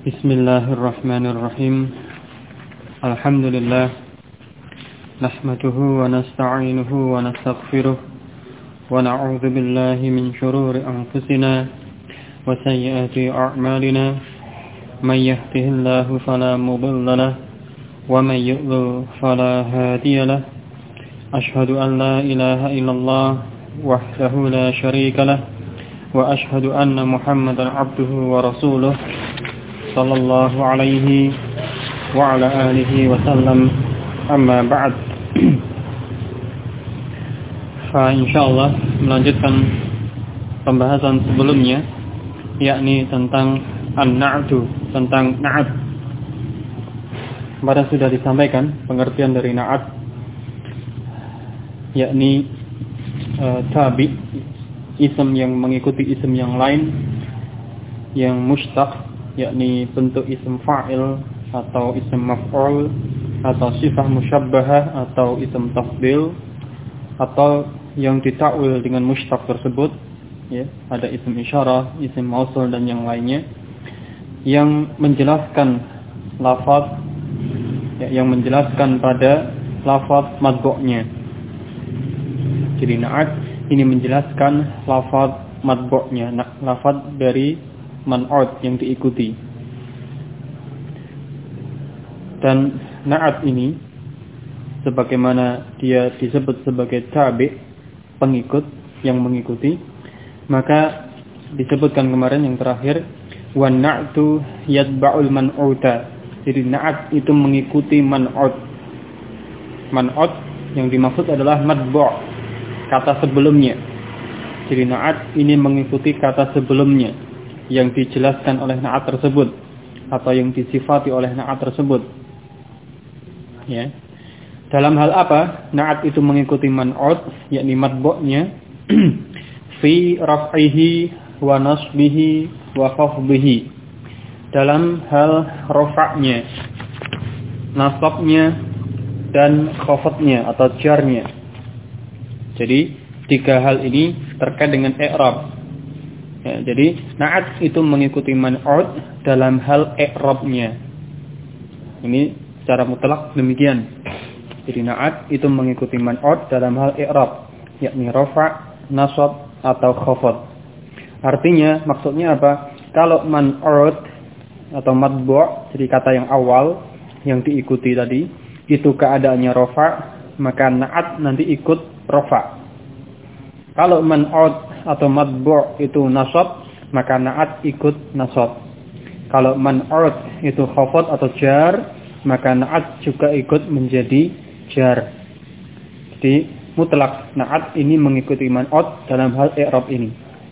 Bismillahirrahmanirrahim. Alhamdulillah. Nahmaduhu wa nasta'inuhu wa nastaghfiruh. Wa na'udzu billahi min shururi anfusina wa sayyiati a'malina. May yahdihillahu fala mudilla lahu wa may yudlil fala hadiya lahu. Ashhadu an la ilaha illallah wahdahu la syarika lahu wa ashhadu anna Muhammadan 'abduhu wa rasuluh. Sallallahu alaihi wa ala alihi wa sallam. Amma ba'd. Insyaallah melanjutkan pembahasan sebelumnya, yakni tentang an-na'tu, tentang na'at. Kemarin sudah disampaikan pengertian dari na'at, yakni tabi, isim yang mengikuti isim yang lain, yang mushtaq, yakni bentuk isim fa'il atau isim maf'ul atau sifah musyabbahah atau isim tafdil, atau yang ditakwil dengan mushtaq tersebut, ya, ada isim isyarah, isim mausul dan yang lainnya yang menjelaskan lafaz, ya, yang menjelaskan pada lafaz matbu'nya. Jadi na'at ini menjelaskan lafaz matbu'nya, lafaz dari man'ud yang diikuti. Dan na'at ini sebagaimana dia disebut sebagai tabi', pengikut yang mengikuti, maka disebutkan kemarin yang terakhir, wan na'tu yatba'ul man'uta. Jadi na'at itu mengikuti man'ud. Man'ud yang dimaksud adalah matbu', kata sebelumnya. Jadi na'at ini mengikuti kata sebelumnya yang dijelaskan oleh na'at tersebut atau yang disifati oleh na'at tersebut. Ya. Dalam hal apa na'at itu mengikuti man'ud, yakni matbu'nya? Fi raf'ihi wa nasbihi wa khafdihi. Dalam hal rafa'nya, nasabnya dan khafadnya atau jarnya. Jadi tiga hal ini terkait dengan i'rab. Ya, jadi na'at itu mengikuti man'ud dalam hal i'rabnya. Ini secara mutlak demikian. Jadi na'at itu mengikuti man'ud dalam hal i'rab, yakni rafa', nasab atau khafad. Artinya maksudnya apa? Kalau man'ud atau matbu', jadi kata yang awal yang diikuti tadi itu keadaannya rafa', maka na'at nanti ikut rafa'. Kalau man'ud atau matbu' itu nasab, maka na'at ikut nasab. Kalau man'ud itu khafad atau jar, maka na'at juga ikut menjadi jar. Jadi mutlak na'at ini mengikuti man'ud dalam hal i'rab ini.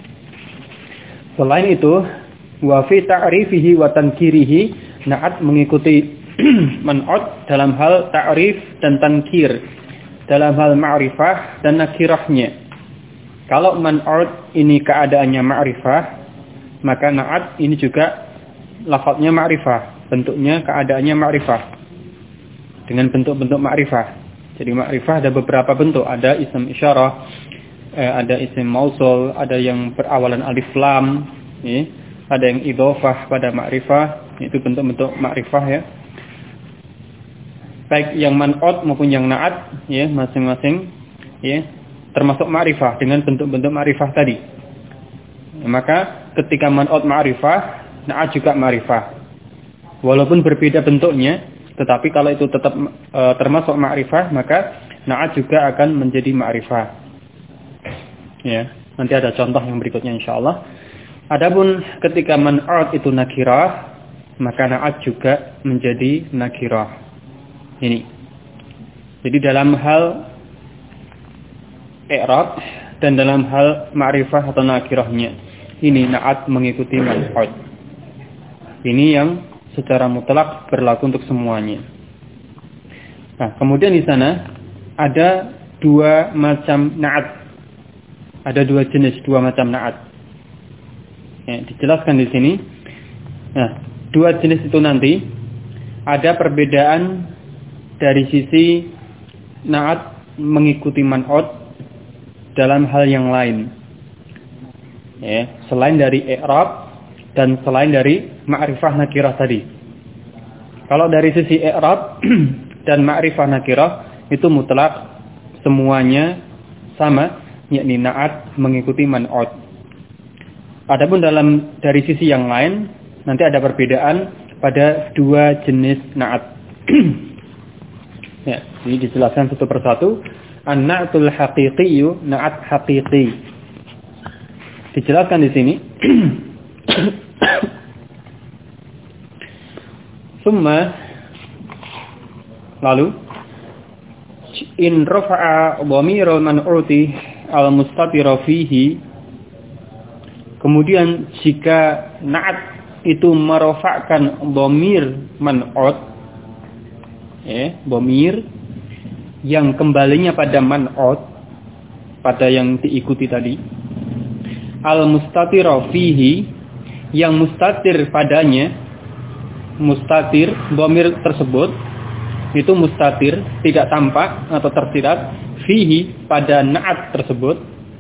Selain itu, wa fi ta'rifihi wa tankirihi, na'at mengikuti man'ud dalam hal ta'rif dan tankir, dalam hal ma'rifah dan nakirahnya. Kalau man'ud ini keadaannya ma'rifah, maka na'at ini juga lafadznya ma'rifah, bentuknya keadaannya ma'rifah dengan bentuk-bentuk ma'rifah. Jadi ma'rifah ada beberapa bentuk, ada isim isyarah, ada isim mausul, ada yang berawalan alif lam, ya, ada yang idhofah pada ma'rifah, itu bentuk-bentuk ma'rifah, ya. Baik yang man'ud maupun yang na'at, ya, masing-masing, ya, termasuk ma'rifah dengan bentuk-bentuk ma'rifah tadi. Maka ketika man'ud ma'rifah, na'at juga ma'rifah. Walaupun berbeda bentuknya, tetapi kalau itu tetap termasuk ma'rifah, maka na'at juga akan menjadi ma'rifah. Ya, nanti ada contoh yang berikutnya insyaallah. Adapun ketika man'ud itu nakirah, maka na'at juga menjadi nakirah. Ini. Jadi dalam hal i'rab dan dalam hal ma'rifah atau nakirahnya, ini na'at mengikuti man'ud. Ini yang secara mutlak berlaku untuk semuanya. Nah, kemudian di sana ada dua macam na'at. Ada dua jenis, dua macam na'at. Ya, dijelaskan di sini. Nah, dua jenis itu nanti ada perbedaan dari sisi na'at mengikuti man'ud dalam hal yang lain. Ya, selain dari i'rab dan selain dari ma'rifah nakirah tadi. Kalau dari sisi i'rab dan ma'rifah nakirah itu mutlak semuanya sama, yakni na'at mengikuti man'ut. Adapun dari sisi yang lain nanti ada perbedaan pada dua jenis na'at. Ya, ini dijelaskan satu persatu. An-na'tul haqiqiyyu, na'at haqiqi. Dijelaskan di sini. Summa, lalu in rafa'a dhamirul man'uti al-mustatira fihi, kemudian jika na'at itu merofakkan dhamir man'ut, dhamir yang kembalinya pada man'ut, pada yang diikuti tadi, al-mustatira fihi, yang mustatir padanya, mustatir dhamir tersebut itu mustatir, tidak tampak atau tersirat, fihi, pada na'at tersebut,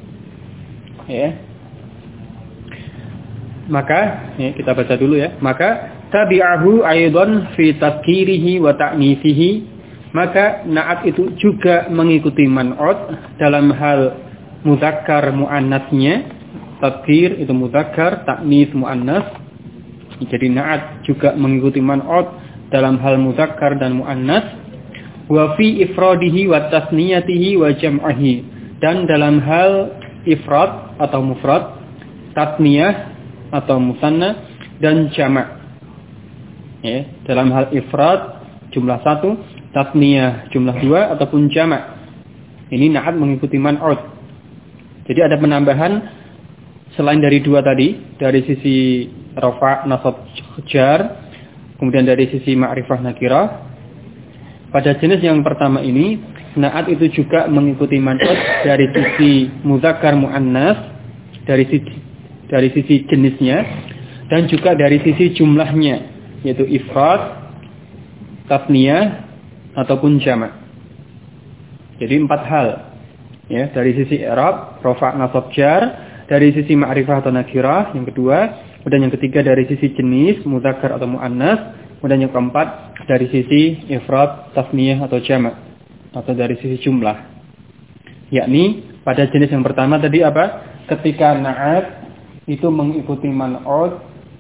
maka kita baca dulu ya. Maka tabi'ahu aidan fi tadhkirihi wa ta'nisihi, maka na'at itu juga mengikuti man'ut dalam hal mudzakkar muannasnya. Tadhkir itu mudzakkar, ta'nis muannas. Jadi na'at juga mengikuti man'ut dalam hal mudzakkar dan muannas. Wa fi ifradihi wa tasniyatihi wa jam'ihi, dan dalam hal ifrad atau mufrad, tasniyah atau musanna, dan jama'. Dalam hal ifrad jumlah 1, tasniyah jumlah 2, ataupun jama'. Ini na'at mengikuti man'ut. Jadi ada penambahan selain dari dua tadi, dari sisi rafa', nasab, jar, kemudian dari sisi ma'rifah nakirah. Pada jenis yang pertama ini, na'at itu juga mengikuti man'ut dari sisi mudzakkar muannas, dari sisi jenisnya, dan juga dari sisi jumlahnya, yaitu ifrad, tasniyah, ataupun jama'. Jadi 4 hal. Ya, dari sisi i'rab, rafa', nasab, jar, dari sisi ma'rifah atau nakirah yang kedua, kemudian yang ketiga dari sisi jenis mudzakkar atau muannas, kemudian yang keempat dari sisi ifrad, tasniyah atau jama', atau dari sisi jumlah. Yakni pada jenis yang pertama tadi apa? Ketika na'at itu mengikuti man'ut,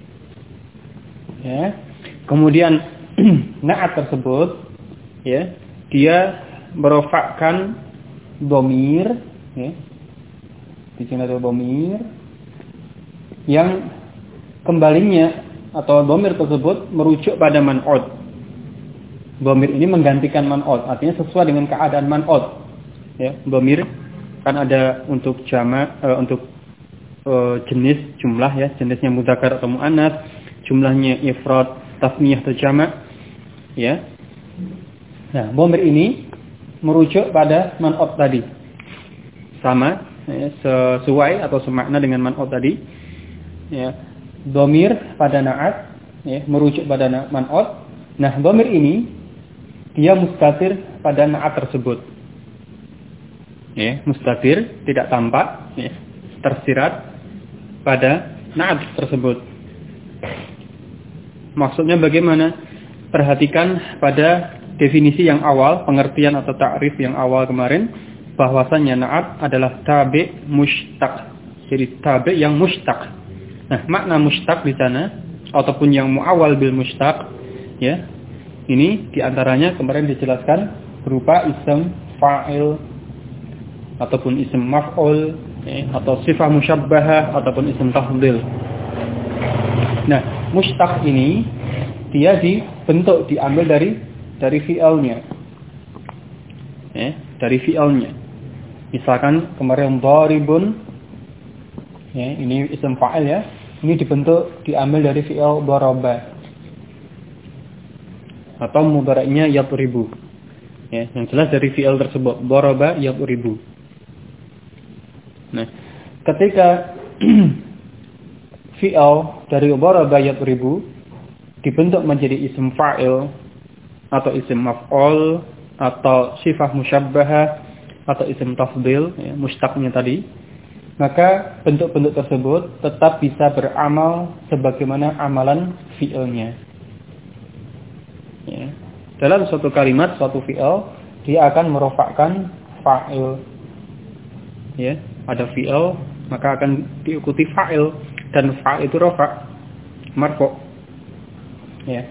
ya. Kemudian na'at tersebut, ya, dia merofakkan dhamir, ya. Di sini ada dhamir yang kembalinya atau dhamir tersebut merujuk pada man'ut. Dhamir ini menggantikan man'ut, artinya sesuai dengan keadaan man'ut. Ya, dhamir kan ada untuk jama', untuk jenis jumlah, ya, jenisnya mudzakkar atau muannas, jumlahnya ifrad, tasniyah atau jama', ya. Nah, dhamir ini merujuk pada man'ut tadi. Sama, ya, sesuai atau semakna dengan man'ut tadi. Ya. Dhamir pada na'at, ya, merujuk pada man'ut. Nah, dhamir ini dia mustatir pada na'at tersebut. Ya, mustatir, tidak tampak, ya, tersirat pada na'at tersebut. Maksudnya bagaimana? Perhatikan pada definisi yang awal, pengertian atau ta'rif yang awal kemarin, bahwasannya na'at adalah tabi' mushtaq. Jadi tabi' yang mushtaq. Nah, makna mushtaq di sana ataupun yang muawwal bil mushtaq, ya. Ini diantaranya kemarin dijelaskan berupa isim fa'il ataupun isim maf'ul, ya, atau sifah musyabbahah ataupun isim tafdhil. Nah, mushtaq ini dia dibentuk, diambil dari fi'ilnya. Ya, dari fi'ilnya. Misalkan kemarin dharibun, ya, ini isim fa'il, ya. Ini dibentuk, diambil dari fi'il daraba. Atau mudhari'nya yadribu. Ya, yang jelas dari fi'il tersebut, daraba yadribu. Nah, ketika fi'il dari daraba yadribu dibentuk menjadi isim fa'il atau isim maf'ul atau sifah musyabbahah atau isim tafdhil, ya, mushtaqnya tadi, maka bentuk-bentuk tersebut tetap bisa beramal sebagaimana amalan fi'ilnya. Ya. Dalam suatu kalimat, suatu fi'il, dia akan merofakkan fa'il. Ya, ada fi'il, maka akan diikuti fa'il, dan fa'il itu rofa, marfu'. Ya.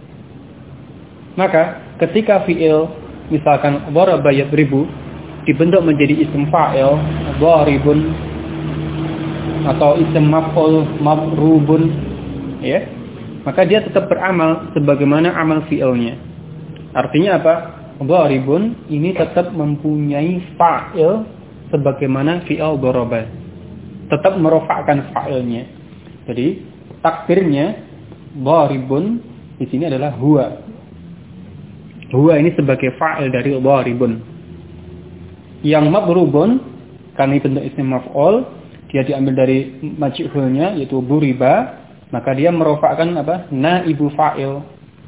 Maka ketika fi'il misalkan daraba yadribu dibentuk menjadi isim fa'il, daribun, atau isim maf'ul, mabrubun, ya, maka dia tetap beramal sebagaimana amal fi'ilnya. Artinya apa? Daribun ini tetap mempunyai fa'il sebagaimana fi'il daraba, tetap merofakkan fa'ilnya. Jadi takdirnya daribun di sini adalah huwa. Huwa ini sebagai fa'il dari daribun. Yang mabrubun karena bentuk isim maf'ul, dia diambil dari majhulnya yaitu buriba, maka dia merofakkan apa? Naibu fa'il.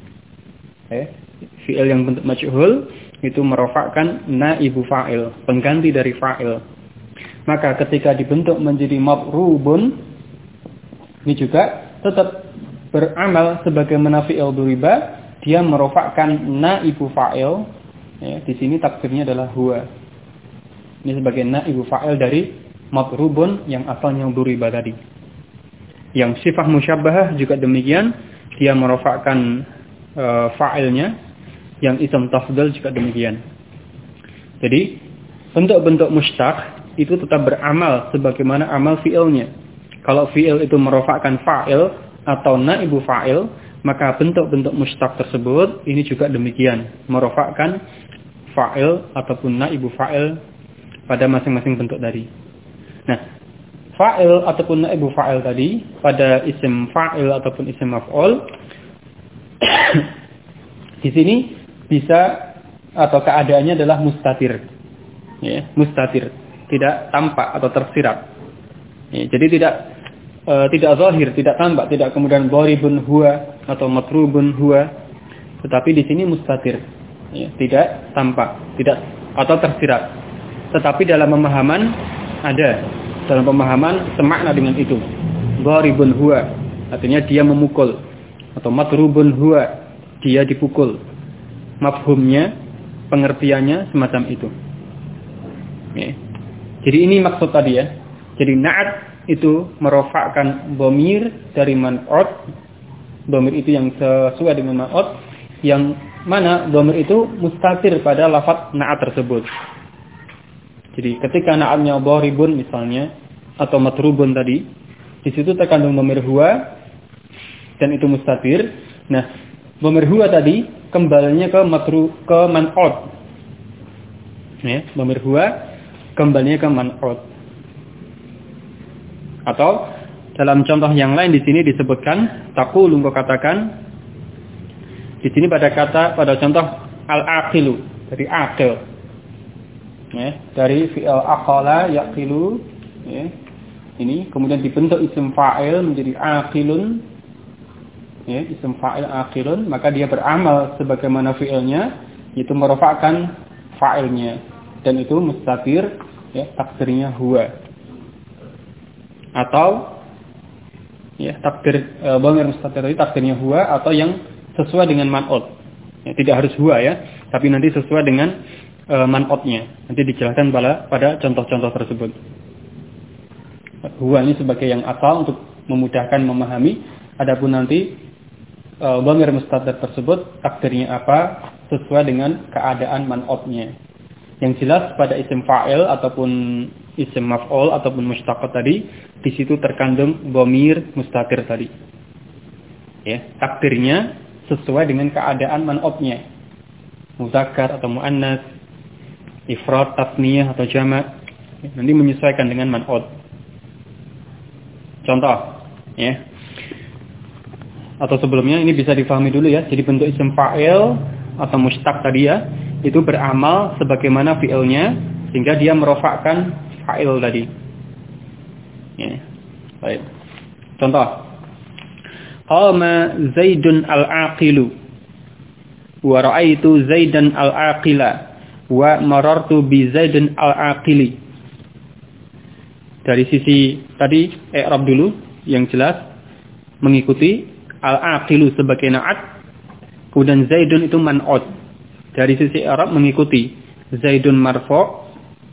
Fi'il yang bentuk majhul itu merofakkan naibu fa'il, pengganti dari fa'il. Maka ketika dibentuk menjadi mabrubun, ini juga tetap beramal sebagaimana fi'il buriba, dia merofakkan naibu fa'il. Ya, di sini takdirnya adalah huwa. Ini sebagai naibu fa'il dari mabrubun yang asalnya buriba tadi. Yang sifat musyabbahah juga demikian, dia merofakkan fa'ilnya. Yang isim tafdhil juga demikian. Jadi bentuk-bentuk mushtaq itu tetap beramal sebagaimana amal fi'ilnya. Kalau fi'il itu merofakkan fa'il atau naibu fa'il, maka bentuk-bentuk mushtaq tersebut ini juga demikian, merofakkan fa'il ataupun naibu fa'il pada masing-masing bentuk tadi. Nah, fa'il ataupun naibu fa'il tadi pada isim fa'il ataupun isim maf'ul di sini bisa atau keadaannya adalah mustatir. Ya, mustatir, tidak tampak atau tersirat. Ya, jadi tidak zahir, tidak tampak, tidak kemudian daribun huwa atau matrubun huwa, tetapi di sini mustatir. Ya, tidak tampak, tidak atau tersirat. Tetapi dalam pemahaman ada, dalam pemahaman semakna dengan itu. Daribun huwa artinya dia memukul, atau matrubun huwa dia dipukul. Mafhumnya, pengertiannya semacam itu. Ya. Jadi ini maksud tadi ya. Jadi na'at itu merofakkan dhamir dari man'ut. Dhamir itu yang sesuai dengan man'ut, yang mana dhamir itu mustatir pada lafaz na'at tersebut. Jadi ketika na'atnya daribun misalnya atau matrubun tadi, di situ terkandung dhamir huwa dan itu mustatir. Nah, dhamir huwa tadi kembalinya ke man'ut. Ya, dhamir huwa kembalinya ke man'ut. Atau dalam contoh yang lain di sini disebutkan taqulu, engkau katakan di sini pada contoh al-aqilu, dari aqil. Ya, dari fi'il aqala yaqilu, ya. Ini kemudian dibentuk isim fa'il menjadi aqilun. Ya, isim fa'il aqilun, maka dia beramal sebagaimana fi'ilnya, itu merofakkan fa'ilnya, dan itu mustatir, ya, takdirnya huwa. Atau ya, takdir dhamir mustatir itu takdirnya huwa, atau yang sesuai dengan man'ut. Ya, tidak harus huwa ya, tapi nanti sesuai dengan man'utnya. Nanti dijelaskan pada contoh-contoh tersebut. Huwa ini sebagai yang asal untuk memudahkan memahami. Adapun nanti dhamir mustatir tersebut takdirnya apa sesuai dengan keadaan man'utnya. Yang jelas pada isim fa'il ataupun isim maf'ul ataupun mushtaq tadi, di situ terkandung dhamir mustatir tadi. Ya, takdirnya sesuai dengan keadaan man'utnya. Muzakkar atau muannas, ifrad, tasniyah atau jama', nanti menyesuaikan dengan man'ut. Contoh, ya. Atau sebelumnya ini bisa difahami dulu ya. Jadi bentuk isim fa'il atau mushtaq tadi ya, itu beramal sebagaimana fi'ilnya, sehingga dia merofakkan fa'il tadi. Ya. Baik. Contoh. Qama Zaidun al-aqilu wa ra'aitu Zaidan al-aqila wa marartu bi Zaidin al-aqili. Dari sisi tadi i'rab dulu yang jelas mengikuti al-aqilu sebagai na'at, kemudian Zaidun itu man'ut. Dari sisi i'rab mengikuti Zaidun marfu'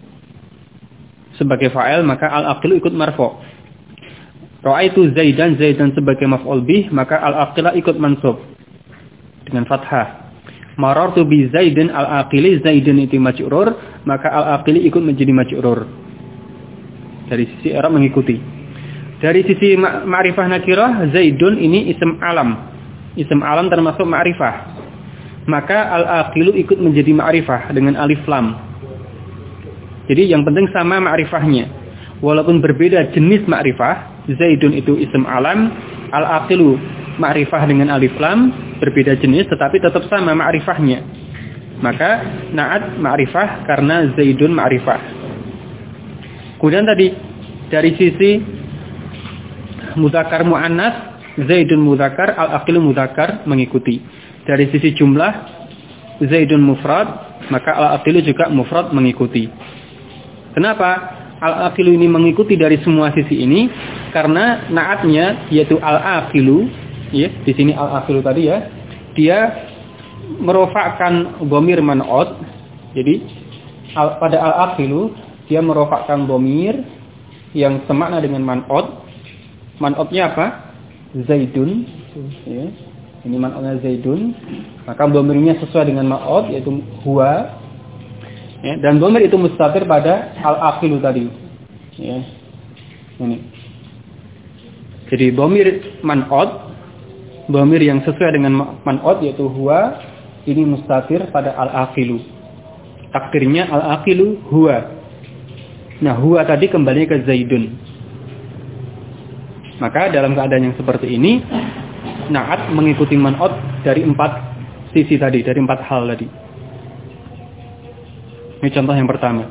sebagai fa'il, maka al-aqilu ikut marfu'. Ra'aitu Zaidan, Zaidan sebagai maf'ul bih, maka al-aqila ikut mansub dengan fathah. Marartu bi Zaidin al-aqili, Zaidin itu majrur, maka al-aqili ikut menjadi majrur. Dari sisi i'rab mengikuti. Dari sisi ma'rifah nakirah, Zaidun ini ism alam. Ism alam termasuk ma'rifah. Maka al-aqilu ikut menjadi ma'rifah dengan alif lam. Jadi yang penting sama ma'rifahnya. Walaupun berbeda jenis ma'rifah, Zaidun itu ism alam, al-aqilu ma'rifah dengan alif lam, berbeda jenis tetapi tetap sama ma'rifahnya. Maka na'at ma'rifah karena Zaidun ma'rifah. Kemudian tadi dari sisi mudzakkar muannas, Zaidun mudzakkar, al-aqilu mudzakkar mengikuti. Dari sisi jumlah Zaidun mufrad, maka al-aqilu juga mufrad mengikuti. Kenapa al-aqilu ini mengikuti dari semua sisi ini? Karena naatnya yaitu al-aqilu, ya, di sini al-aqilu tadi ya, dia merofakkan dhamir man'ut. Jadi pada al-aqilu dia merofakkan dhamir yang semakna dengan man'ut. Man'utnya apa? Zaidun, ya. Ini man'utnya Zaidun, maka dhamirnya sesuai dengan man'ut yaitu huwa. Ya, dan dhamir itu mustatir pada al-aqilu tadi. Ya. Ini. Jadi dhamir man'ut, dhamir yang sesuai dengan man'ut yaitu huwa, ini mustatir pada al-aqilu. Takdirnya al-aqilu huwa. Nah, huwa tadi kembali ke Zaidun. Maka dalam keadaan yang seperti ini, na'at mengikuti man'ut dari 4 sisi tadi, dari 4 hal tadi. Ini contoh yang pertama.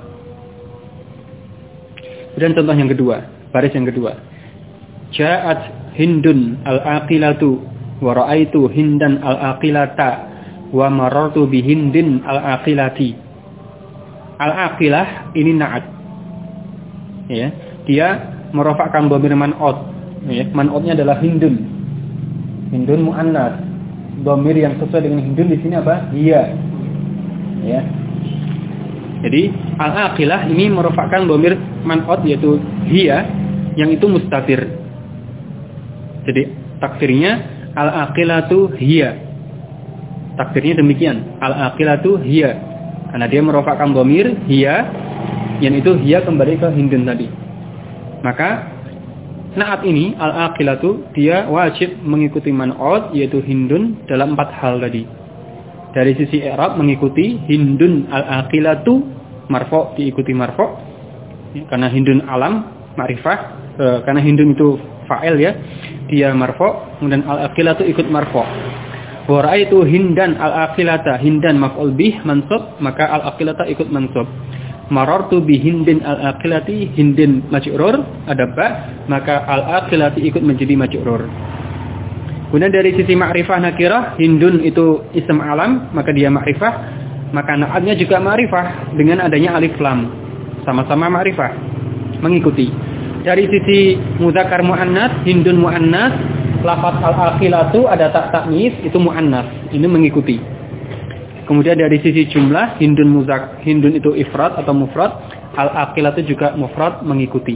Dan contoh yang kedua, baris yang kedua. Ja'at Hindun al-aqilatu wa ra'aitu Hindan al-aqilata wa marartu bi Hindin al-aqilati. Al-aqilah ini na'at. Ya, dia merofakkan dhamir man'ut. Ya, man'utnya adalah Hindun. Hindun muannas. Dhamir yang sesuai dengan Hindun di sini apa? Iya. Ya. Jadi al-aqilah ini merofakkan dhamir man'ut yaitu hiya yang itu mustatir. Jadi takdirnya al-aqilatu hiya. Takdirnya demikian, al-aqilatu hiya. Karena dia merofakkan dhamir hiya yang itu hiya kembali ke Hindun tadi. Maka na'at ini al-aqilatu dia wajib mengikuti man'ut yaitu Hindun dalam 4 hal tadi. Dari sisi i'rab mengikuti Hindun al-aqilatu, marfu' diikuti marfu', ya, karena Hindun alam ma'rifah, karena Hindun itu fa'il ya, dia marfu', kemudian al-aqilatu ikut marfu'. Wa ra'aitu Hindan al-aqilata, Hindan maf'ul bih mansub, maka al-aqilata ikut mansub. Marartu bi Hindin al-aqilati, Hindin majrur, ada ba, maka al-aqilati ikut menjadi majrur. Kemudian dari sisi ma'rifah nakirah, Hindun itu ism alam, maka dia ma'rifah, maka na'atnya juga ma'rifah dengan adanya alif lam. Sama-sama ma'rifah, mengikuti. Dari sisi mudzakkar muannas, Hindun muannas, lafaz al-aqilatu ada tak taknis, itu muannas, ini mengikuti. Kemudian dari sisi jumlah, Hindun itu ifrad atau mufrad, al-aqilatu juga mufrad mengikuti.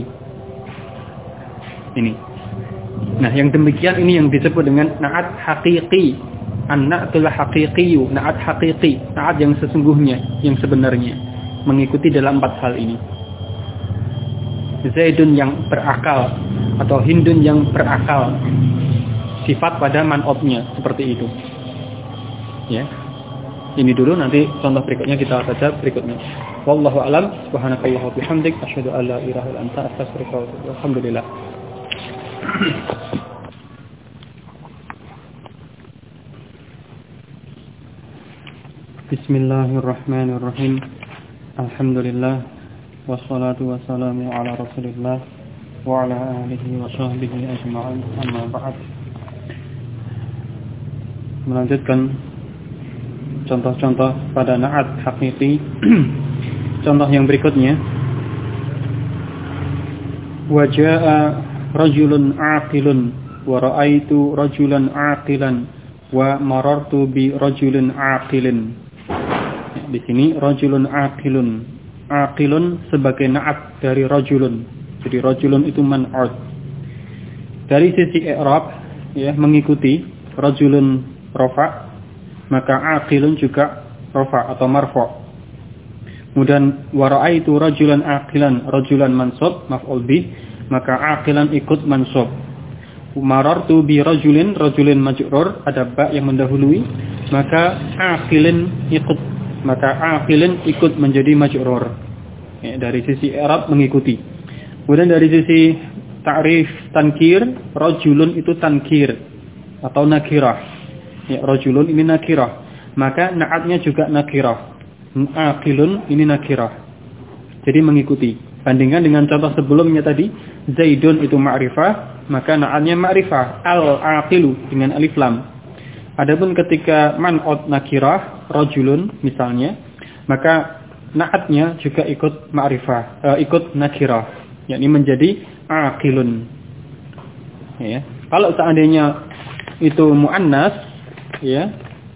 Ini. Nah, yang demikian ini yang disebut dengan na'at haqiqi. An-na'tul haqiqiyu, na'at haqiqi, na'at yang sesungguhnya, yang sebenarnya, mengikuti dalam 4 hal ini. Zaidun yang berakal atau Hindun yang berakal, sifat pada man'utnya seperti itu. Ya. Ini dulu, nanti contoh berikutnya kita baca berikutnya. Wallahu a'lam, subhanakallah wa bihamdik, asyhadu an la ilaha illa anta, astaghfiruka wa atubu ilaik. Alhamdulillah. Bismillahirrahmanirrahim. Alhamdulillah wassalatu wassalamu ala Rasulillah wa ala alihi wa sahbihi ajma'in. Amma ba'd. Melanjutkan contoh-contoh pada na'at haqiqi. Contoh yang berikutnya wa jaa rajulun aqilun wa ra'aitu rajulan aqilan wa marartu bi rajulin aqilin. Di sini rajulun aqilun. Aqilun sebagai na'at dari rajulun. Jadi rajulun itu man'ud. Dari sisi i'rab ya mengikuti rajulun rafa, maka aqilun juga rafa atau marfu'. Kemudian wa ra'aitu rajulan aqilan, rajulan mansub maf'ul bih, maka aqilan ikut mansub. Marartu bi rajulin, rajulin majrur, ada ba yang mendahului, maka aqilin ikut, maka aqilin ikut menjadi majrur. Ya, dari sisi i'rab mengikuti. Kemudian dari sisi ta'rif tankir, rajulun itu tankir atau nakirah. Ya, rajulun ini nakirah, maka na'atnya juga nakirah. Aqilun ini nakirah. Jadi mengikuti. Bandingkan dengan contoh sebelumnya tadi, Zaidun itu ma'rifah, maka na'atnya ma'rifah, al-aqilu dengan alif lam. Adapun ketika man'ud nakirah, rajulun misalnya, maka na'atnya juga ikut ma'rifah, ikut nakirah, yakni menjadi aqilun. Ya. Kalau seandainya itu muannas, ya,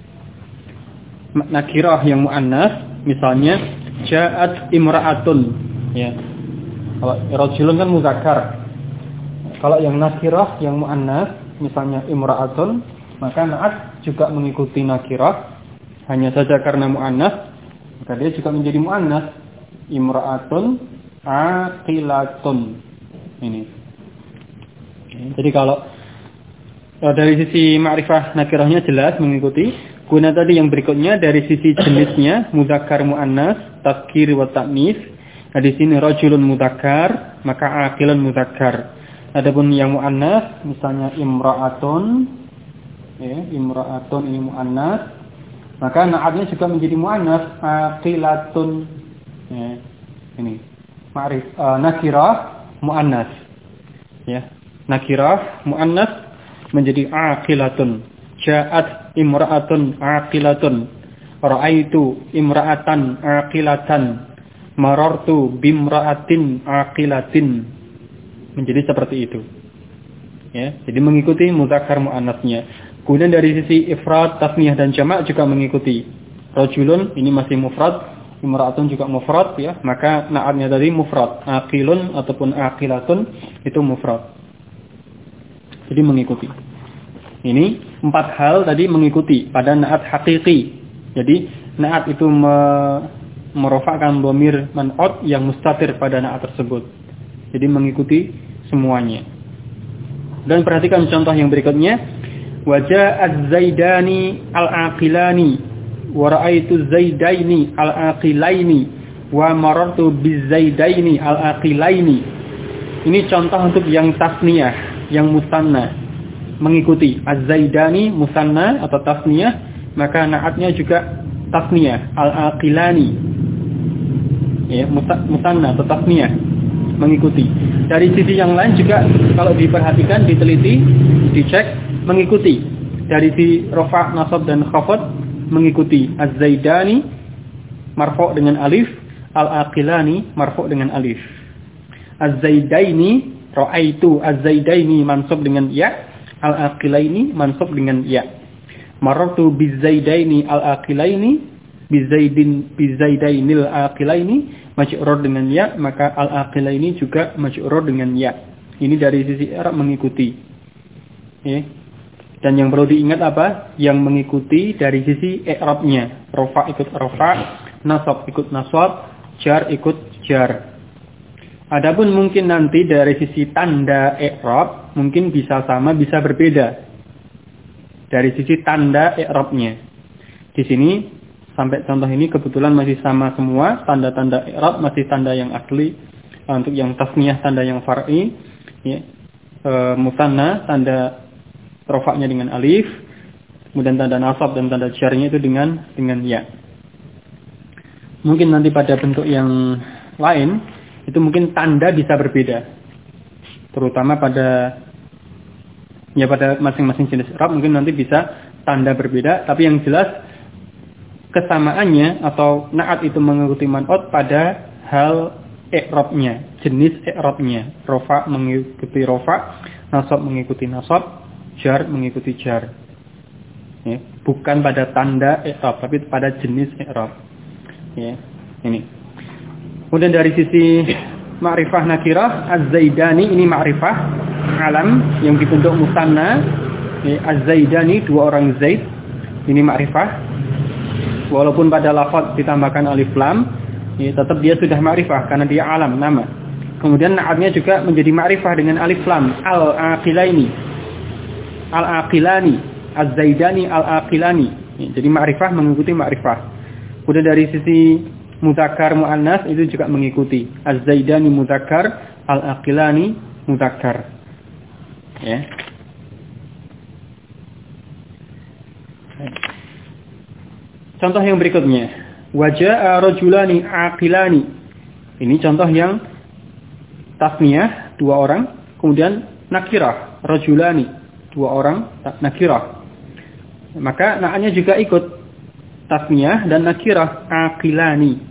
nakirah yang muannas, misalnya ja'at imra'atun, ya. Kalau rajulun kan muzakkar. Kalau yang nakirah yang muannas, misalnya imra'atun, maka na'at juga mengikuti nakirah. Hanya saja karena muannas, maka dia juga menjadi muannas. Imra'atun aqilatun. Ini. Jadi kalau dari sisi ma'rifah nakirahnya jelas mengikuti. Guna tadi yang berikutnya dari sisi jenisnya mudzakkar muannas, tadzkir wa ta'nis. Nah di sini rajulun mudzakkar, maka aqilun mudzakkar. Adapun yang muannas misalnya imra'atun, ya, imra'atun ini muannas, maka na'atnya juga menjadi muannas, aqilatun. Ya, ini. Ma'rif nakirah muannas. Ya, nakirah muannas menjadi aqilatun. Ja'at imra'atun aqilatun. Ra'aitu imra'atan aqilatan. Marartu bimra'atin aqilatin. Menjadi seperti itu. Ya, jadi mengikuti mudzakkar muannasnya. Kemudian dari sisi ifrad, tasniyah dan jamak juga mengikuti. Rajulun ini masih mufrad, imra'atun juga mufrad ya, maka na'atnya tadi mufrad. Aqilun ataupun aqilatun itu mufrad. Jadi mengikuti. Ini 4 hal tadi mengikuti pada na'at hakiki. Jadi na'at itu merofakkan dhamir man'ud yang mustatir pada na'at tersebut. Jadi mengikuti semuanya. Dan perhatikan contoh yang berikutnya. Wajah az-zaidani al-aqilani wa ra'aitu zaidaini al-aqilaini wa marartu biz-zaidaini al-aqilaini. Ini contoh untuk yang tasniyah, yang musanna. Mengikuti az-zaidani musanna atau tasniyah, maka na'atnya juga tasniyah, al-aqilani. Ya, musanna atau tasniyah, mengikuti. Dari sisi yang lain juga kalau diperhatikan, diteliti, dicek, mengikuti. Dari sisi rafa', nasab dan khafad mengikuti. Az-zaidani marfu' dengan alif, al-aqilani marfu' dengan alif. Az-zaidaini ra'aitu, az-zaidaini mansub dengan ya, al-aqilaini mansub dengan ya. Marartu biz-zaidaini al-aqilaini, bizaidainil aqilaini majrur dengan ya, maka al-aqilaini juga majrur dengan ya. Ini dari sisi i'rab mengikuti. Ya. Dan yang perlu diingat apa? Yang mengikuti dari sisi i'rabnya. Rafa ikut rafa, nasab ikut nasab, jar ikut jar. Adapun mungkin nanti dari sisi tanda i'rab mungkin bisa sama, bisa berbeda. Dari sisi tanda i'rabnya. Di sini sampai contoh ini kebetulan masih sama semua, tanda-tanda i'rab masih tanda yang asli. Untuk yang tasniyah tanda yang far'i, ya. Musanna tanda rofaknya dengan alif, kemudian tanda nasab dan tanda jarnya itu dengan ya. Mungkin nanti pada bentuk yang lain itu mungkin tanda bisa berbeda, terutama pada masing-masing jenis i'rab mungkin nanti bisa tanda berbeda, tapi yang jelas kesamaannya atau na'at itu mengikuti man'ud pada hal i'rabnya, jenis i'rabnya. Rafa mengikuti rafa, nasab mengikuti nasab, jar mengikuti jar. Ya, bukan pada tanda i'rab, tapi pada jenis i'rab. Ya, ini. Kemudian dari sisi ma'rifah nakirah, az-zaidani ini ma'rifah alam yang dibentuk musanna. Ya, az-zaidani dua orang zaid, ini ma'rifah. Walaupun pada lafaz ditambahkan alif lam, ya, tetap dia sudah ma'rifah karena dia alam nama. Kemudian na'atnya juga menjadi ma'rifah dengan alif lam, al-aqilaini, al-aqilani, az-zaidani al-aqilani. Ya, jadi ma'rifah mengikuti ma'rifah. Kemudian dari sisi mudzakkar muannas itu juga mengikuti. Az-zaidani mudzakkar, al-aqilani mudzakkar. Ya. Contoh yang berikutnya, waja'a rajulani aqilani. Ini contoh yang tasniyah, dua orang, kemudian nakirah, rajulani, dua orang, nakirah. Maka na'atnya juga ikut tasniyah dan nakirah, aqilani.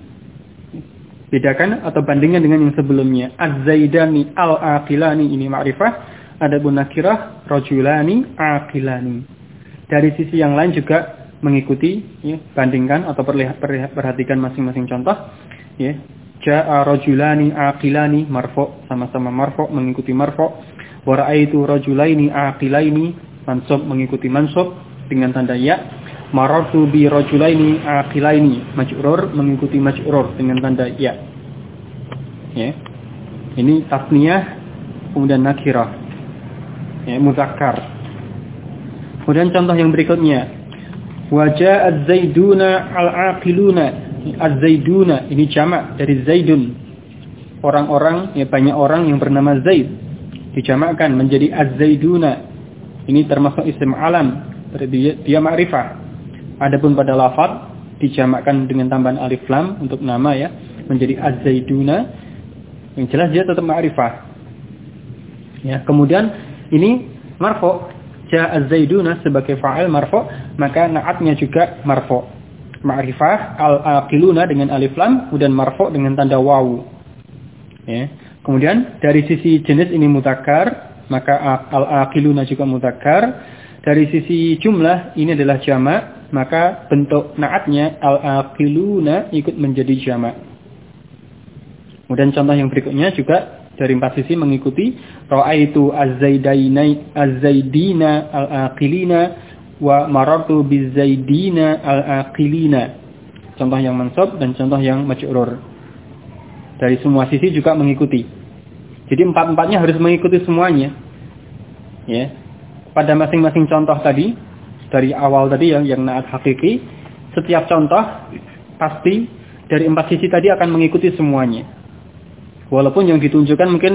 Bedakan atau bandingkan dengan yang sebelumnya. Az-zaidani al-aqilani ini ma'rifah, adapun nakirah, rajulani aqilani. Dari sisi yang lain juga mengikuti, ya, bandingkan atau perhatikan masing-masing contoh. Ya, ja'a rajulani aqilani marfu', sama-sama marfu' mengikuti marfu'. Wa ra'aitu rajulaini aqilaini mansub mengikuti mansub dengan tanda ya. Marartu bi rajulaini aqilaini majrur mengikuti majrur dengan tanda ya. Ya. Ini tasniyah kemudian nakirah. Ya, mudzakkar. Kemudian contoh yang berikutnya, wajah az-zaiduna al-aqiluna. Az-zaiduna ini jamak dari zaidun. Orang-orang, ya banyak orang yang bernama Zaid. Dijamakkan menjadi az-zaiduna. Ini termasuk isim alam. Berarti dia ma'rifah. Adapun pada lafaz dijamakkan dengan tambahan alif lam untuk nama, ya, menjadi az-zaiduna. Yang jelas dia tetap ma'rifah. Ya, kemudian ini marfu'. Ja'a az-zaiduna sebagai fa'il marfu', maka na'atnya juga marfu'. Ma'rifah al-aqiluna dengan alif lam, kemudian marfu' dengan tanda wawu. Ya. Kemudian dari sisi jenis ini mudzakkar, maka al-aqiluna juga mudzakkar. Dari sisi jumlah ini adalah jamak, maka bentuk na'atnya al-aqiluna ikut menjadi jamak. Kemudian contoh yang berikutnya juga dari empat sisi mengikuti. Ra'aitu az-zaidina al-aqilina wa marartu biz-zaidina al-aqilina. Contoh yang mansub dan contoh yang majrur. Dari semua sisi juga mengikuti. Jadi empat-empatnya harus mengikuti semuanya. Ya. Pada masing-masing contoh tadi, dari awal tadi yang na'at hakiki, setiap contoh pasti dari empat sisi tadi akan mengikuti semuanya. Walaupun yang ditunjukkan mungkin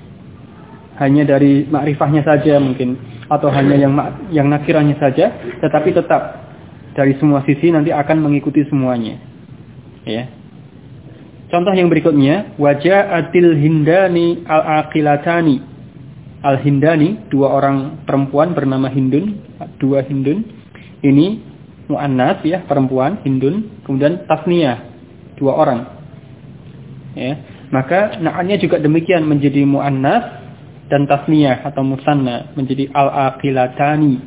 hanya dari ma'rifahnya saja mungkin, atau hanya yang nakirahnya saja, tetapi tetap dari semua sisi nanti akan mengikuti semuanya. Ya. Contoh yang berikutnya, waja'atil hindani al-aqilatani. Al-hindani, dua orang perempuan bernama Hindun, dua Hindun. Ini muannas, ya, perempuan Hindun, kemudian tasniyah, dua orang. Ya. Maka na'atnya juga demikian menjadi muannas dan tasniyah atau musanna menjadi al-aqilatani.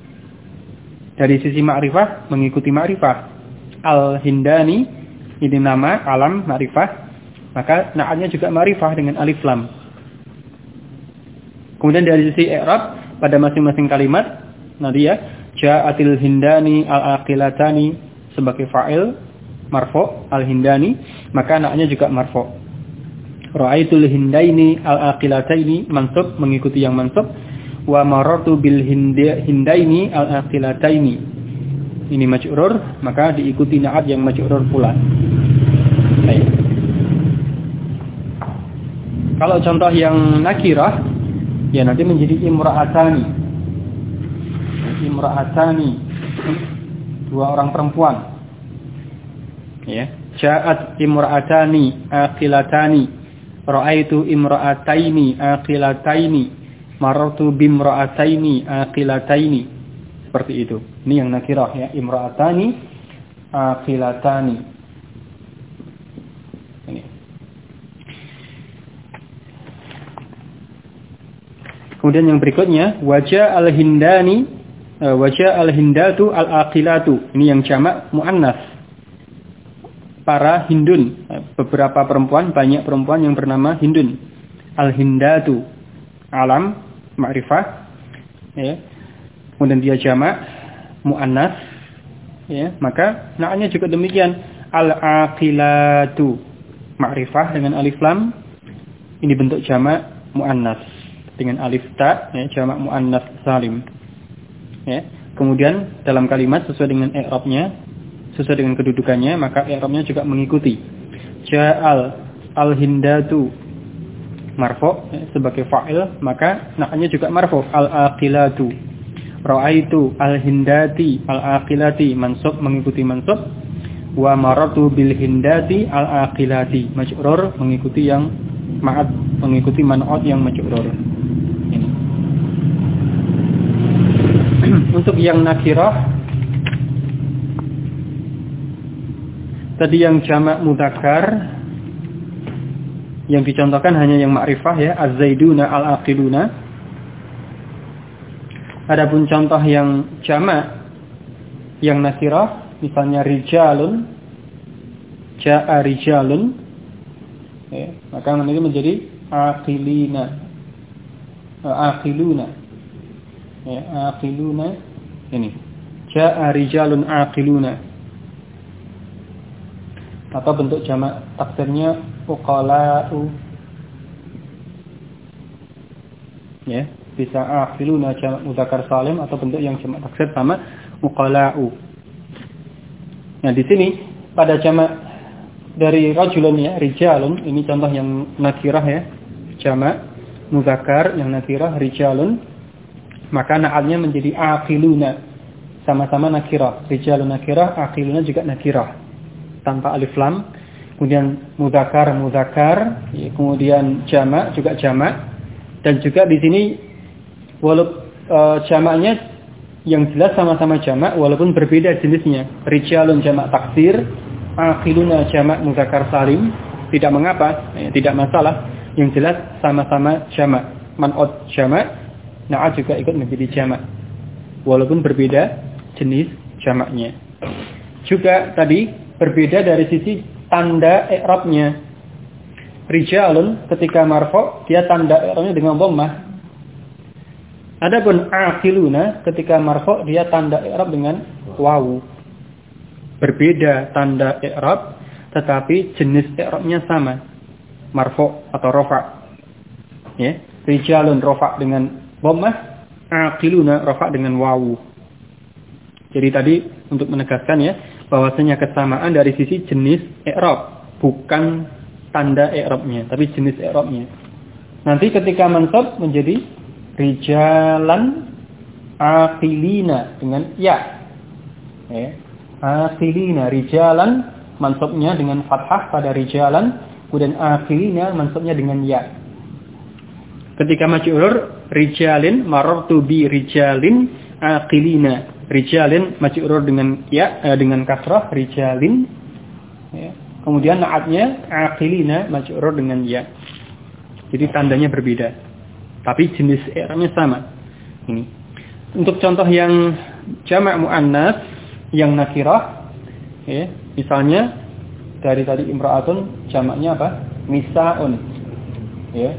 Dari sisi ma'rifah mengikuti ma'rifah. Al-hindani ini nama alam ma'rifah, maka na'atnya juga ma'rifah dengan alif lam. Kemudian dari sisi i'rab pada masing-masing kalimat nanti, ya, ja'atil hindani al-aqilatani sebagai fa'il marfu', al-hindani, maka na'atnya juga marfu'. Ra'aitul hindaini al-aqilataini mansub mengikuti yang mansub, wa marartu bil hindaini al-aqilataini. Ini majrur, maka diikuti na'at yang majrur pula. Baik. Kalau contoh yang nakirah, ya nanti menjadi imra'atani. Imra'atani, dua orang perempuan. Ya, ja'at imra'atani aqilatani. Ra'aitu imra'ataini aqilataini, marartu bimra'ataini aqilataini. Seperti itu. Ini yang nakirah, ya, imra'atani aqilatani. Ini. Kemudian yang berikutnya wajah al-hindatu al-aqilatu. Ini yang jamak muannas. Para hindun, beberapa perempuan, banyak perempuan yang bernama hindun. Al-hindatu alam ma'rifah, ya. Kemudian dia jamak muannas, ya. Maka na'nya juga demikian, al-aqilatu ma'rifah dengan alif lam. Ini bentuk jamak muannas dengan alif ta, ya, jamak muannas salim. Ya. Kemudian dalam kalimat sesuai dengan i'rabnya, sesuai dengan kedudukannya, maka i'rabnya juga mengikuti. Ja'al al-hindatu marfu' ya, sebagai fa'il, maka na'nya juga marfu' al-aqilatu. Ra'aitu al-hindati al-aqilati, mansub mengikuti mansub. Wa marartu bil hindati al-aqilati, majrur mengikuti yang ma'ad, mengikuti man'ut yang majrur. Ini. Untuk yang nakirah, tadi yang jamak mudzakkar, yang dicontohkan hanya yang ma'rifah, ya, az-zaiduna al-aqiluna. Adapun contoh yang jamak yang nakirah, misalnya rijalun, ja'a rijalun, ya, maka ini menjadi aqiluna, ya, aqiluna. Ini ja'a rijalun aqiluna. Atau bentuk jamak taksirnya uqala'u, ya, bisa aqiluna jamak mudzakkar salim, atau bentuk yang jamak taksir sama uqala'u. Nah, di sini pada jamak dari rajulun, ya, rijalun, ini contoh yang nakirah, ya, jamak mudzakkar yang nakirah rijalun, maka na'atnya menjadi aqiluna, sama-sama nakirah. Rijalun nakirah, aqiluna juga nakirah tanpa alif lam. Kemudian mudzakkar, ya, kemudian jamak juga jamak, dan juga di sini walaupun jamaknya yang jelas sama-sama jamak walaupun berbeda jenisnya. Rijalun jamak taksir, aqiluna jamak mudzakkar salim, tidak mengapa, ya, tidak masalah. Yang jelas sama-sama jamak, man'ut jamak, na'at juga ikut menjadi jamak walaupun berbeda jenis jamaknya. Juga tadi berbeda dari sisi tanda i'rabnya. Rijalun ketika marfu' dia tanda i'rabnya dengan dhammah. Adapun aqiluna ketika marfu' dia tanda i'rab dengan wawu. Berbeda tanda i'rab tetapi jenis i'rabnya sama, marfu' atau rafa'. Ya, rijalun rafa' dengan dhammah, aqiluna rafa' dengan wawu. Jadi tadi untuk menegaskan, ya, bahwasanya kesamaan dari sisi jenis i'rab, bukan tanda i'rabnya, tapi jenis i'rabnya. Nanti ketika mansub menjadi rijalan aqilina dengan ya. Ya. Aqilina, rijalan mansubnya dengan fathah pada rijalan, kemudian aqilina mansubnya dengan ya. Ketika majrur rijalin, marartu bi rijalin aqilina. Rijalin majrur dengan ya, dengan kasrah rijalin. Ya. Kemudian na'atnya aqilina majrur dengan ya. Jadi tandanya berbeda, tapi jenis i'rabnya sama. Ini. Untuk contoh yang jamak muannas yang nakirah, ya, misalnya dari tadi imra'atun jamaknya apa? Nisaun. Ya.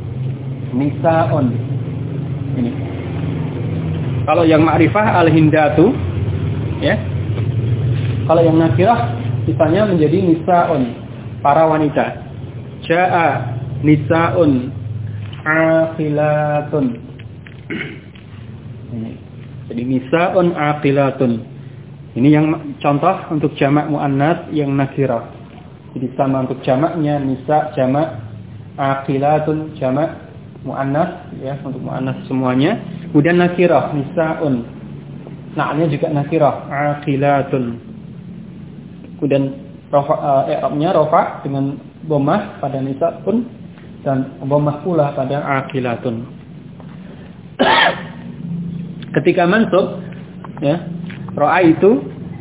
Nisaun. Ini. Kalau yang ma'rifah al-hindatu, ya. Kalau yang nakirah misalnya menjadi nisaun, para wanita. Ja'a nisaun aqilatun. Ini. Jadi nisaun aqilatun. Ini yang contoh untuk jamak muannas yang nakirah. Jadi sama untuk jamaknya nisa jamak, aqilatun jamak muannas, ya, untuk muannas semuanya. Kemudian nakirah nisaun. Na'nya juga nakirah aqilatun. Kemudian i'rabnya rafa' dengan dhammah pada nisa pun dan dhammah pula pada aqilatun. Ketika mansub, ya, ra'aitu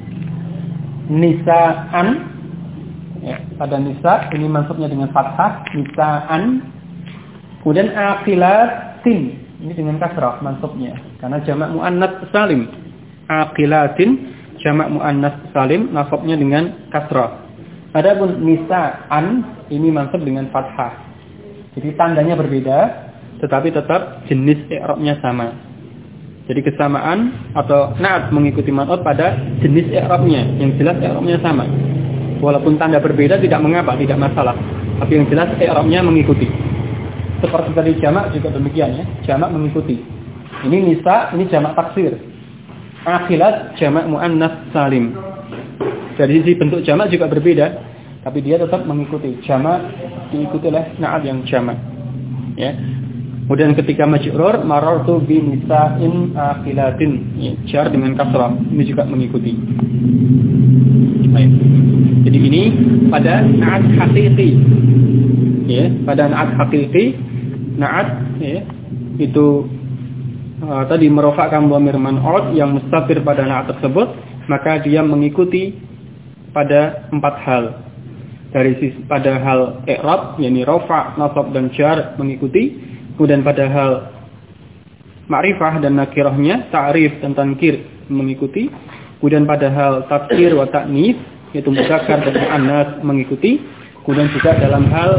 nisaan, ya, pada nisa ini mansubnya dengan fathah nisaan. Kemudian aqilatin, Ini dengan kasrah mansubnya. Karena jamak muannats salim. Aqilatin jamak muannats salim nasabnya dengan kasrah. Adapun nisaan ini mansub dengan fathah. Jadi tandanya berbeda, tetapi tetap jenis i'rabnya sama. Jadi kesamaan atau na'at mengikuti man'ut pada jenis i'rabnya, yang jelas i'rabnya sama. Walaupun tanda berbeda tidak mengapa, tidak masalah. Tapi yang jelas i'rabnya mengikuti. Seperti tadi jamak juga demikian ya, jamak mengikuti. Ini nisa, ini jamak taksir. Akhilat jamak muannats salim. Dari sisi bentuk jamak juga berbeda, tapi dia tetap mengikuti. Jamak diikuti oleh na'at yang jamak. Ya. Kemudian ketika majrur marartu bi nisa'in akhilatin, ya, jar dengan kasrah, ini juga mengikuti. Baik. Jadi ini pada na'at haqiqi. Ya, pada na'at haqiqi, na'at ya, itu tadi merofakkan dhamir man'ut yang mustafir pada na'at tersebut, maka dia mengikuti pada 4 hal. Dari sisi pada hal i'rab, yakni rafa, nasab dan jar mengikuti, kemudian pada hal ma'rifah dan nakirahnya, ta'rif dan tankir mengikuti, kemudian pada hal tafsir wa ta'nits, yaitu mudzakkar dan muannas mengikuti, kemudian juga dalam hal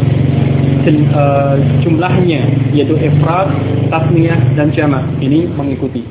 jumlahnya, yaitu ifrad, tasniyah dan jamak, ini mengikuti.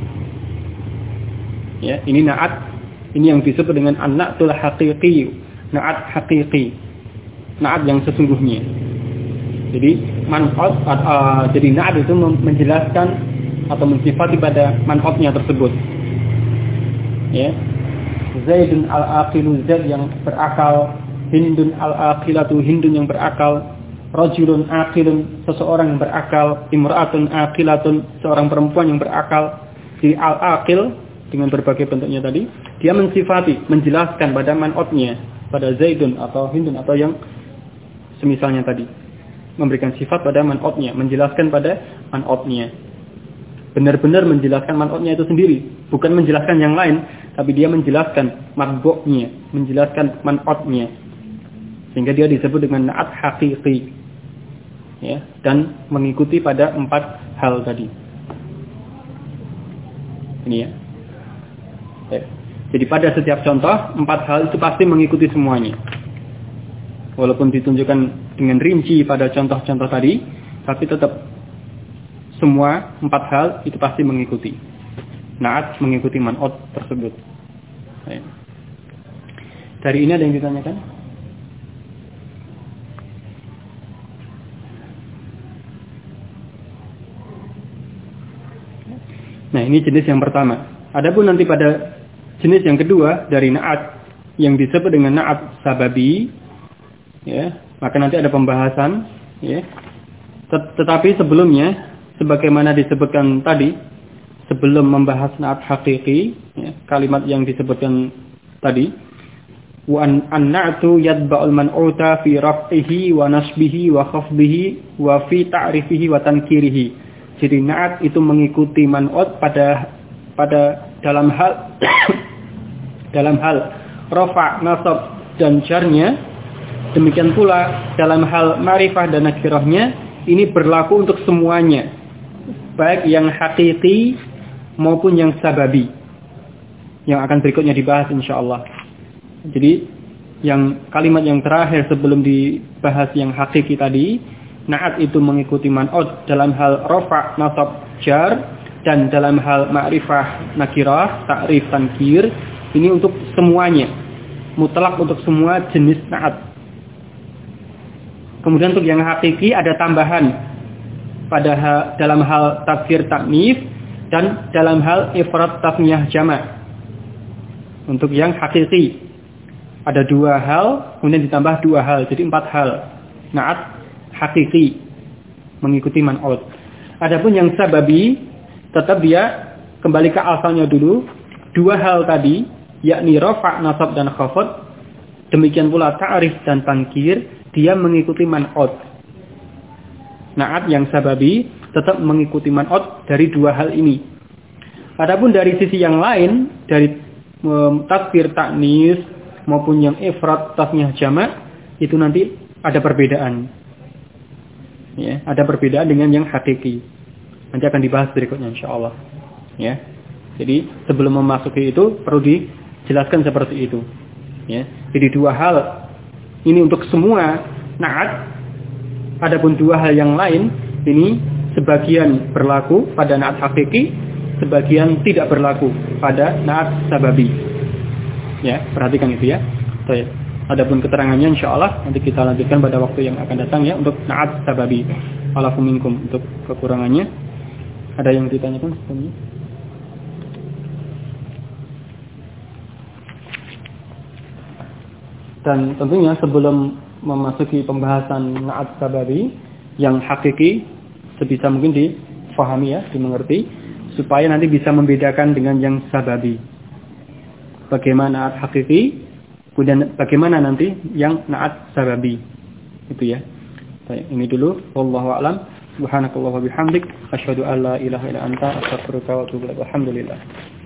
Ya, ini na'at, ini yang disebut dengan an-na'tul haqiqi. Na'at haqiqi, na'at yang sesungguhnya. Jadi man'ut, jadi na'at itu menjelaskan atau mensifati pada man'utnya tersebut. Ya, Zaidun al-aqilu, Zaid yang berakal, Hindun al-aqilatu, Hindun yang berakal, Rajulun aqilun, seseorang yang berakal, Imra'atun aqilatun, seorang perempuan yang berakal. Di al-aqil dengan berbagai bentuknya tadi, dia mensifati, menjelaskan pada man'utnya, pada Zaidun atau Hindun atau yang semisalnya tadi, memberikan sifat pada man'utnya, menjelaskan pada man'utnya, benar-benar menjelaskan man'utnya itu sendiri, bukan menjelaskan yang lain, tapi dia menjelaskan matbu'nya, menjelaskan man'utnya, sehingga dia disebut dengan na'at haqiqi, ya, dan mengikuti pada 4 hal tadi. Ini ya. Jadi pada setiap contoh 4 hal itu pasti mengikuti semuanya. Walaupun ditunjukkan dengan rinci pada contoh-contoh tadi, tapi tetap semua 4 hal itu pasti mengikuti. Na'at mengikuti man'ut tersebut. Dari ini ada yang ditanyakan? Nah, ini jenis yang pertama. Adapun nanti pada jenis yang kedua dari na'at yang disebut dengan na'at sababi, ya, maka nanti ada pembahasan, ya. Tetapi sebelumnya, sebagaimana disebutkan tadi, sebelum membahas na'at haqiqi, ya, kalimat yang disebutkan tadi, wa an-na'tu yatba'ul man'uta fi raf'ihi wa nasbihi wa khafdihi wa fi ta'rifihi wa tankirihi. Jadi na'at itu mengikuti man'ut pada dalam hal rafa, nasab dan jarnya. Demikian pula dalam hal ma'rifah dan nakirahnya, ini berlaku untuk semuanya, baik yang hakiki maupun yang sababi, yang akan berikutnya dibahas insyaallah. Jadi yang kalimat yang terakhir sebelum dibahas yang hakiki tadi, na'at itu mengikuti man'ut dalam hal rafa, nasab, jar, dan dalam hal ma'rifah, nakirah, ta'rif, tankir, ini untuk semuanya, mutlak untuk semua jenis na'at. Kemudian untuk yang hakiki ada tambahan pada dalam hal tafsir ta'nif dan dalam hal ifrad tasniyah jamak. Untuk yang hakiki ada 2 hal, kemudian ditambah 2 hal, jadi 4 hal. Na'at hakiki mengikuti man'ut. Adapun yang sababi, tetap dia kembali ke asalnya dulu. 2 hal tadi, yakni rafa, nasab dan khafad. Demikian pula ta'rif dan tankir, dia mengikuti man'ut. Na'at yang sababi tetap mengikuti man'ut dari 2 hal ini. Adapun dari sisi yang lain, dari tafsir ta'nis maupun yang ifrad tasniyah jamak, itu nanti ada perbedaan. Ya, ada perbedaan dengan yang hakiki. Nanti akan dibahas berikutnya insyaallah. Ya. Jadi sebelum memasuki itu perlu dijelaskan seperti itu. Ya. Jadi dua hal ini untuk semua na'at. Adapun dua hal yang lain ini sebagian berlaku pada na'at hakiki, sebagian tidak berlaku pada na'at sababi. Ya, perhatikan itu ya. Baik. Adapun keterangannya insyaallah nanti kita lanjutkan pada waktu yang akan datang ya untuk na'at sababi. Walakum minkum untuk kekurangannya. Ada yang ditanyakan sebelumnya? Dan tentunya sebelum memasuki pembahasan na'at sababi yang hakiki sebisa mungkin difahami ya, dimengerti supaya nanti bisa membedakan dengan yang sababi. Bagaimana na'at hakiki, kemudian bagaimana nanti yang na'at sababi. Itu ya. Baik, ini dulu wallahu a'lam. Subhanakallah wa bihamdik asyhadu an la ilaha illa anta astaghfiruka wa atubu ilaik. Alhamdulillah.